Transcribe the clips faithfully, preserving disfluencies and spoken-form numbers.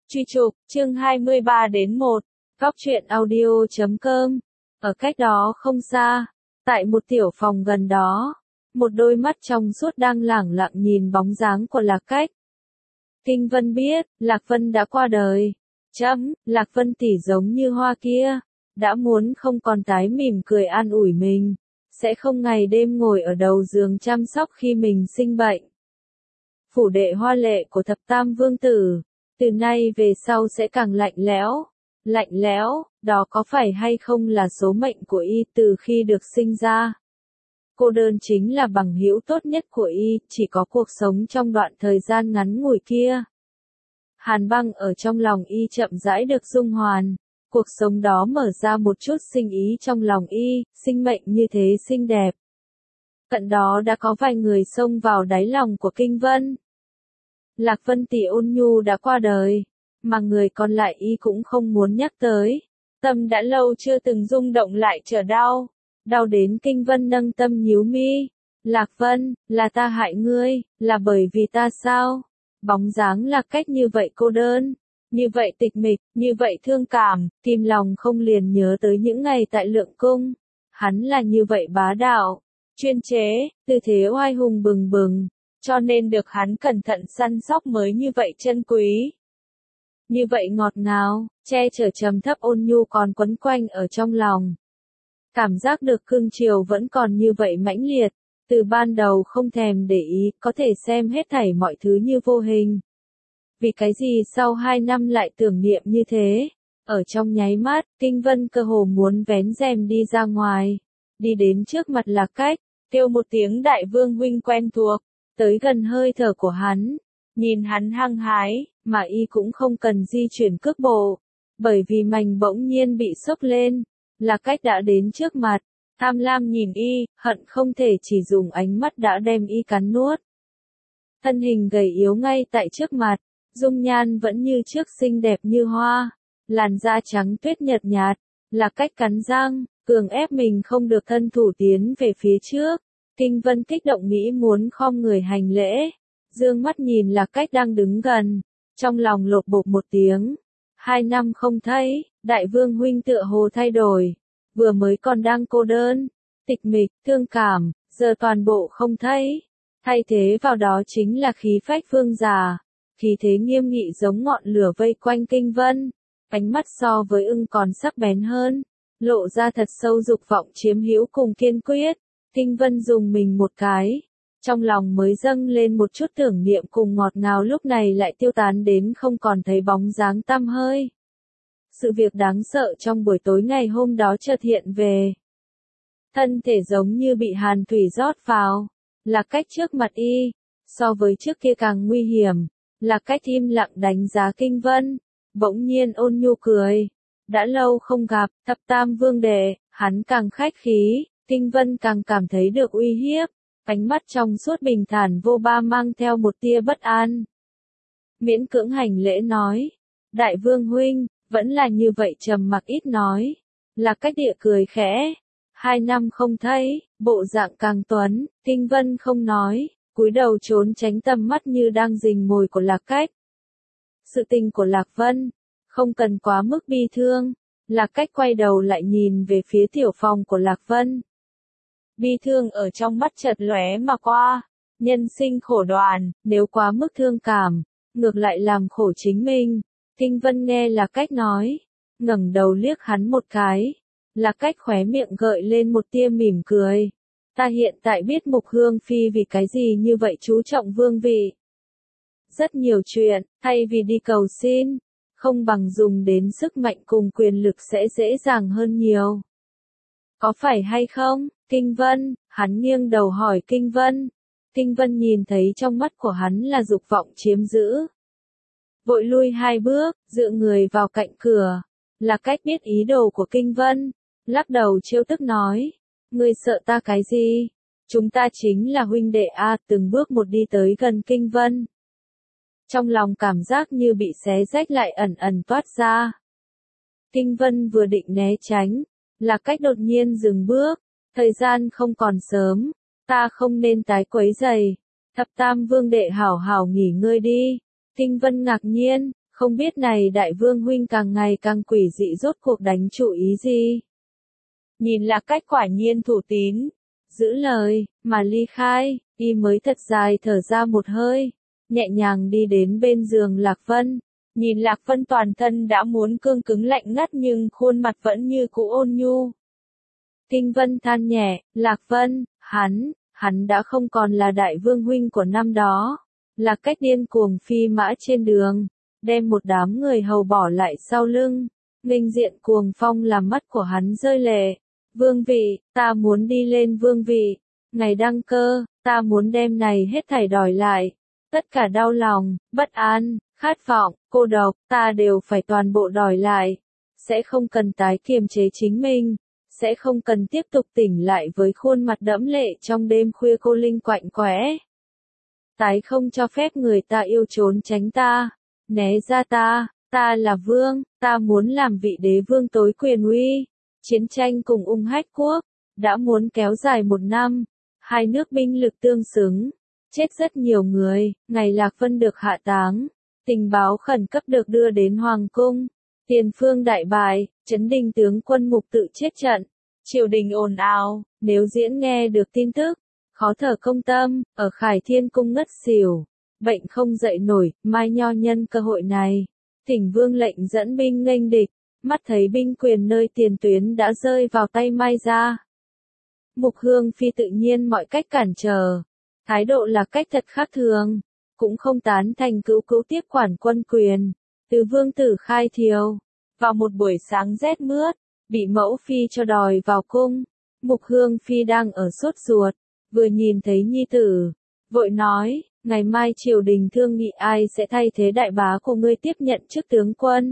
Truy chụp, chương hai mươi ba đến một, góc truyện audio chấm com. Ở cách đó không xa, tại một tiểu phòng gần đó, một đôi mắt trong suốt đang lẳng lặng nhìn bóng dáng của Lạc Cách. Kinh Vân biết, Lạc Vân đã qua đời. Chấm, Lạc Vân tỷ giống như hoa kia, đã muốn không còn tái mỉm cười an ủi mình, sẽ không ngày đêm ngồi ở đầu giường chăm sóc khi mình sinh bệnh. Phủ đệ hoa lệ của thập tam vương tử, từ nay về sau sẽ càng lạnh lẽo. Lạnh lẽo, đó có phải hay không là số mệnh của y từ khi được sinh ra? Cô đơn chính là bằng hữu tốt nhất của y, chỉ có cuộc sống trong đoạn thời gian ngắn ngủi kia. Hàn băng ở trong lòng y chậm rãi được dung hoàn, cuộc sống đó mở ra một chút sinh ý trong lòng y, sinh mệnh như thế xinh đẹp. Cận đó đã có vài người xông vào đáy lòng của Kinh Vân. Lạc Vân tỷ ôn nhu đã qua đời, mà người còn lại y cũng không muốn nhắc tới. Tâm đã lâu chưa từng rung động lại trở đau, đau đến Kinh Vân nâng tâm nhíu mi. Lạc Vân, là ta hại ngươi, là bởi vì ta sao? Bóng dáng Lạc Cách như vậy cô đơn, như vậy tịch mịch, như vậy thương cảm, kìm lòng không liền nhớ tới những ngày tại Lượng Cung. Hắn là như vậy bá đạo, chuyên chế, tư thế oai hùng bừng bừng, cho nên được hắn cẩn thận săn sóc mới như vậy chân quý. Như vậy ngọt ngào, che chở trầm thấp ôn nhu còn quấn quanh ở trong lòng. Cảm giác được cương chiều vẫn còn như vậy mãnh liệt, từ ban đầu không thèm để ý, có thể xem hết thảy mọi thứ như vô hình. Vì cái gì sau hai năm lại tưởng niệm như thế? Ở trong nháy mắt, Kinh Vân cơ hồ muốn vén rèm đi ra ngoài, đi đến trước mặt Lạc Cách, kêu một tiếng đại vương huynh quen thuộc, tới gần hơi thở của hắn, nhìn hắn hăng hái, mà y cũng không cần di chuyển cước bộ, bởi vì mành bỗng nhiên bị sốc lên, Lạc Cách đã đến trước mặt, tham lam nhìn y, hận không thể chỉ dùng ánh mắt đã đem y cắn nuốt. Thân hình gầy yếu ngay tại trước mặt, dung nhan vẫn như trước xinh đẹp như hoa, làn da trắng tuyết nhợt nhạt, Lạc Cách cắn răng, cường ép mình không được thân thủ tiến về phía trước. Kinh Vân kích động nghĩ muốn khom người hành lễ, dương mắt nhìn Lạc Cách đang đứng gần, trong lòng lột bột một tiếng. Hai năm không thấy, đại vương huynh tựa hồ thay đổi, vừa mới còn đang cô đơn, tịch mịch, thương cảm, giờ toàn bộ không thấy. Thay thế vào đó chính là khí phách vương giả, khí thế nghiêm nghị giống ngọn lửa vây quanh Kinh Vân, ánh mắt so với ưng còn sắc bén hơn, lộ ra thật sâu dục vọng chiếm hữu cùng kiên quyết. Kinh Vân dùng mình một cái, trong lòng mới dâng lên một chút tưởng niệm cùng ngọt ngào lúc này lại tiêu tán đến không còn thấy bóng dáng tăm hơi. Sự việc đáng sợ trong buổi tối ngày hôm đó chợt hiện về. Thân thể giống như bị hàn thủy rót vào, Lạc Cách trước mặt y, so với trước kia càng nguy hiểm. Lạc Cách im lặng đánh giá Kinh Vân, bỗng nhiên ôn nhu cười. Đã lâu không gặp, thập tam vương đệ, hắn càng khách khí. Kinh Vân càng cảm thấy được uy hiếp, ánh mắt trong suốt bình thản vô ba mang theo một tia bất an. Miễn cưỡng hành lễ nói, đại vương huynh, vẫn là như vậy trầm mặc ít nói. Lạc Cách địa cười khẽ, hai năm không thấy, bộ dạng càng tuấn, Kinh Vân không nói, cúi đầu trốn tránh tầm mắt như đang rình mồi của Lạc Cách. Sự tình của Lạc Vân, không cần quá mức bi thương. Lạc Cách quay đầu lại nhìn về phía tiểu phòng của Lạc Vân. Bi thương ở trong mắt chợt lóe mà qua, nhân sinh khổ đoàn, nếu quá mức thương cảm, ngược lại làm khổ chính mình. Kinh Vân nghe Lạc Cách nói, ngẩng đầu liếc hắn một cái, Lạc Cách khóe miệng gợi lên một tia mỉm cười. Ta hiện tại biết Mục Hương Phi vì cái gì như vậy chú trọng vương vị. Rất nhiều chuyện, thay vì đi cầu xin, không bằng dùng đến sức mạnh cùng quyền lực sẽ dễ dàng hơn nhiều. Có phải hay không, Kinh Vân? Hắn nghiêng đầu hỏi Kinh Vân. Kinh Vân nhìn thấy trong mắt của hắn là dục vọng chiếm giữ. Vội lui hai bước, dựa người vào cạnh cửa. Lạc Cách biết ý đồ của Kinh Vân, lắc đầu trêu tức nói. Ngươi sợ ta cái gì? Chúng ta chính là huynh đệ a, từng bước một đi tới gần Kinh Vân. Trong lòng cảm giác như bị xé rách lại ẩn ẩn toát ra. Kinh Vân vừa định né tránh, Lạc Cách đột nhiên dừng bước, thời gian không còn sớm, ta không nên tái quấy rầy. Thập tam vương đệ hảo hảo nghỉ ngơi đi. Kinh Vân ngạc nhiên, Không biết này đại vương huynh càng ngày càng quỷ dị rốt cuộc đánh chủ ý gì. Nhìn Lạc Cách quả nhiên thủ tín, giữ lời, mà ly khai, y mới thật dài thở ra một hơi, nhẹ nhàng đi đến bên giường Lạc Vân. Nhìn Lạc Vân toàn thân đã muốn cương cứng lạnh ngắt nhưng khuôn mặt vẫn như cũ ôn nhu. Kinh Vân than nhẹ, Lạc Vân, hắn, hắn đã không còn là đại vương huynh của năm đó. Lạc Cách điên cuồng phi mã trên đường, đem một đám người hầu bỏ lại sau lưng. Nghênh diện cuồng phong làm mắt của hắn rơi lệ. Vương vị, ta muốn đi lên vương vị. Ngày đăng cơ, ta muốn đem này hết thảy đòi lại. Tất cả đau lòng, bất an, khát vọng, cô độc, ta đều phải toàn bộ đòi lại. Sẽ không cần tái kiềm chế chính mình. Sẽ không cần tiếp tục tỉnh lại với khuôn mặt đẫm lệ trong đêm khuya cô linh quạnh quẽ. Tái không cho phép người ta yêu trốn tránh ta. Né ra ta, ta là vương, ta muốn làm vị đế vương tối quyền uy. Chiến tranh cùng Ung Hách quốc, đã muốn kéo dài một năm. Hai nước binh lực tương xứng, chết rất nhiều người. Ngày Lạc Vân được hạ táng, tình báo khẩn cấp được đưa đến Hoàng cung. Tiền phương đại bại, Trấn Đình tướng quân Mục tự chết trận. Triều đình ồn ào, nếu diễn nghe được tin tức, khó thở công tâm, ở Khải Thiên cung ngất xỉu. Bệnh không dậy nổi, Mai Nho nhân cơ hội này. Thỉnh vương lệnh dẫn binh nghênh địch, mắt thấy binh quyền nơi tiền tuyến đã rơi vào tay Mai gia. Mục Hương Phi tự nhiên mọi cách cản trở. Thái độ là cách thật khác thường, cũng không tán thành cữu cữu tiếp quản quân quyền. Từ vương tử Khai Thiều, vào một buổi sáng rét mướt, bị mẫu phi cho đòi vào cung. Mục Hương Phi đang ở sốt ruột, vừa nhìn thấy nhi tử, vội nói, ngày mai triều đình thương nghị ai sẽ thay thế đại bá của ngươi tiếp nhận chức tướng quân.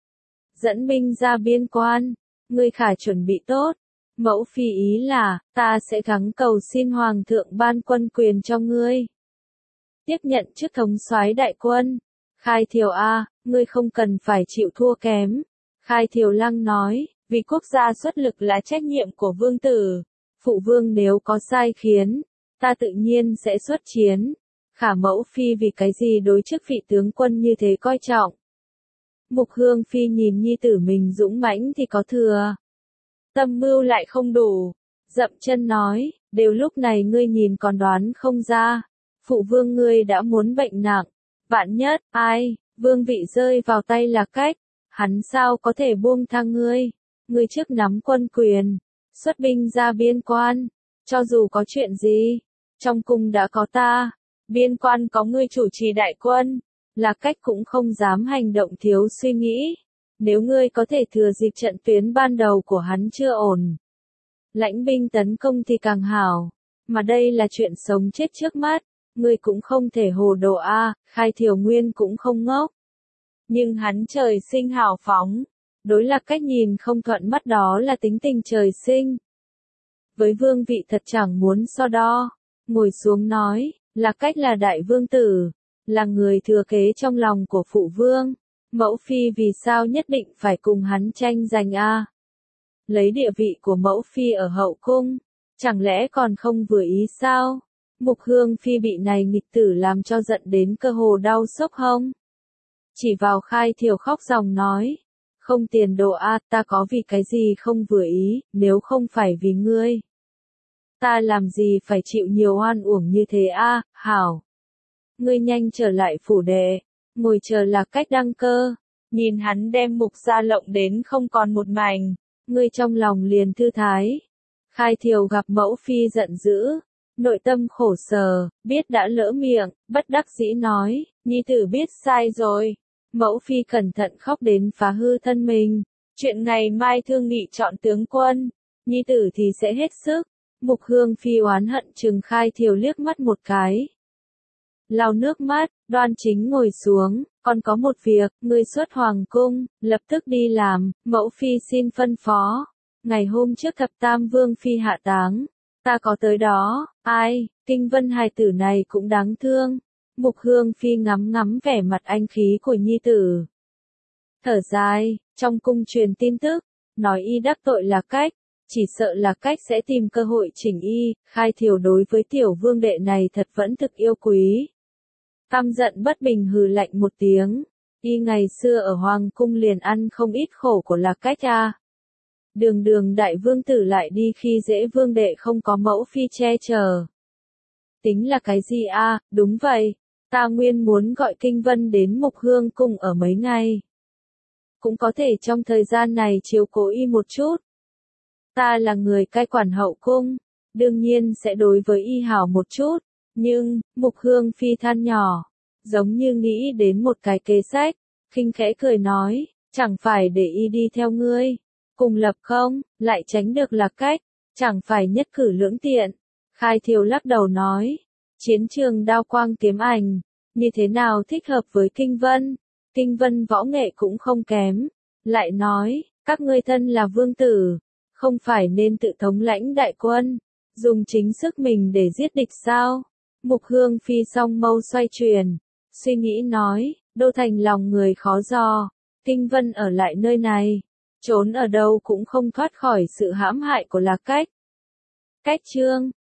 Dẫn binh ra biên quan, ngươi khả chuẩn bị tốt. Mẫu phi ý là, ta sẽ gắng cầu xin hoàng thượng ban quân quyền cho ngươi. Tiếp nhận chức thống soái đại quân. Khai Thiều a, ngươi không cần phải chịu thua kém. Khai Thiều Lăng nói, vì quốc gia xuất lực là trách nhiệm của vương tử. Phụ vương nếu có sai khiến, ta tự nhiên sẽ xuất chiến. Khả mẫu phi vì cái gì đối chức vị tướng quân như thế coi trọng. Mục Hương Phi nhìn nhi tử mình dũng mãnh thì có thừa. Tâm mưu lại không đủ. Dậm chân nói, đều lúc này ngươi nhìn còn đoán không ra. Phụ vương ngươi đã muốn bệnh nặng. Vạn nhất, ai, vương vị rơi vào tay Lạc Cách. Hắn sao có thể buông tha ngươi. Ngươi trước nắm quân quyền. Xuất binh ra biên quan. Cho dù có chuyện gì, trong cung đã có ta. Biên quan có ngươi chủ trì đại quân. Lạc Cách cũng không dám hành động thiếu suy nghĩ. Nếu ngươi có thể thừa dịp trận tuyến ban đầu của hắn chưa ổn, lãnh binh tấn công thì càng hảo. Mà đây là chuyện sống chết trước mắt. Ngươi cũng không thể hồ đồ a. Khai Thiều Nguyên cũng không ngốc. Nhưng hắn trời sinh hào phóng. Đối Lạc Cách nhìn không thuận mắt đó là tính tình trời sinh. Với vương vị thật chẳng muốn so đo. Ngồi xuống nói, Lạc Cách là đại vương tử, là người thừa kế trong lòng của phụ vương. Mẫu phi vì sao nhất định phải cùng hắn tranh giành a? Lấy địa vị của mẫu phi ở hậu cung, chẳng lẽ còn không vừa ý sao? Mục Hương Phi bị này nghịch tử làm cho giận đến cơ hồ đau xốc hông. Chỉ vào Khai Thiều khóc ròng nói, không tiền đồ a, ta có vì cái gì không vừa ý, nếu không phải vì ngươi. Ta làm gì phải chịu nhiều oan uổng như thế a, hảo. Ngươi nhanh trở lại phủ đệ, ngồi chờ Lạc Cách đăng cơ. Nhìn hắn đem Mục gia lộng đến không còn một mảnh, ngươi trong lòng liền thư thái. Khai Thiều gặp mẫu phi giận dữ, nội tâm khổ sở, biết đã lỡ miệng, bất đắc dĩ nói, nhi tử biết sai rồi. Mẫu phi cẩn thận khóc đến phá hư thân mình. Chuyện ngày mai thương nghị chọn tướng quân, nhi tử thì sẽ hết sức. Mục Hương Phi oán hận trừng Khai Thiều liếc mắt một cái. Lau nước mắt, đoan chính ngồi xuống, còn có một việc, ngươi xuất hoàng cung, lập tức đi làm. Mẫu phi xin phân phó. Ngày hôm trước thập tam vương phi hạ táng, ta có tới đó. Ai, Kinh Vân hài tử này cũng đáng thương. Mục Hương Phi ngắm ngắm vẻ mặt anh khí của nhi tử. Thở dài, trong cung truyền tin tức, nói y đắc tội Lạc Cách, chỉ sợ Lạc Cách sẽ tìm cơ hội chỉnh y. Khai Thiều đối với tiểu vương đệ này thật vẫn thực yêu quý. Căm giận bất bình hừ lạnh một tiếng, Y ngày xưa ở Hoàng cung liền ăn không ít khổ của Lạc Cách à. Đường đường đại vương tử lại đi khi dễ vương đệ không có mẫu phi che chở. Tính là cái gì à, đúng vậy, ta nguyên muốn gọi Kinh Vân đến Mục Hương cung ở mấy ngày. Cũng có thể trong thời gian này chiếu cố y một chút. Ta là người cai quản hậu cung, đương nhiên sẽ đối với y hảo một chút, nhưng, Mục Hương phi than nhỏ, giống như nghĩ đến một cái kế sách, khinh khẽ cười nói, chẳng phải để y đi theo ngươi, cùng lập không, lại tránh được Lạc Cách, chẳng phải nhất cử lưỡng tiện. Khai Thiều lắc đầu nói, chiến trường đao quang kiếm ảnh, như thế nào thích hợp với Kinh Vân, Kinh Vân võ nghệ cũng không kém, lại nói, các ngươi thân là vương tử, không phải nên tự thống lãnh đại quân, dùng chính sức mình để giết địch sao? Mục Hương phi song mâu xoay chuyển, suy nghĩ nói, đô thành lòng người khó dò, Kinh Vân ở lại nơi này, trốn ở đâu cũng không thoát khỏi sự hãm hại của Lạc Cách. Cách chương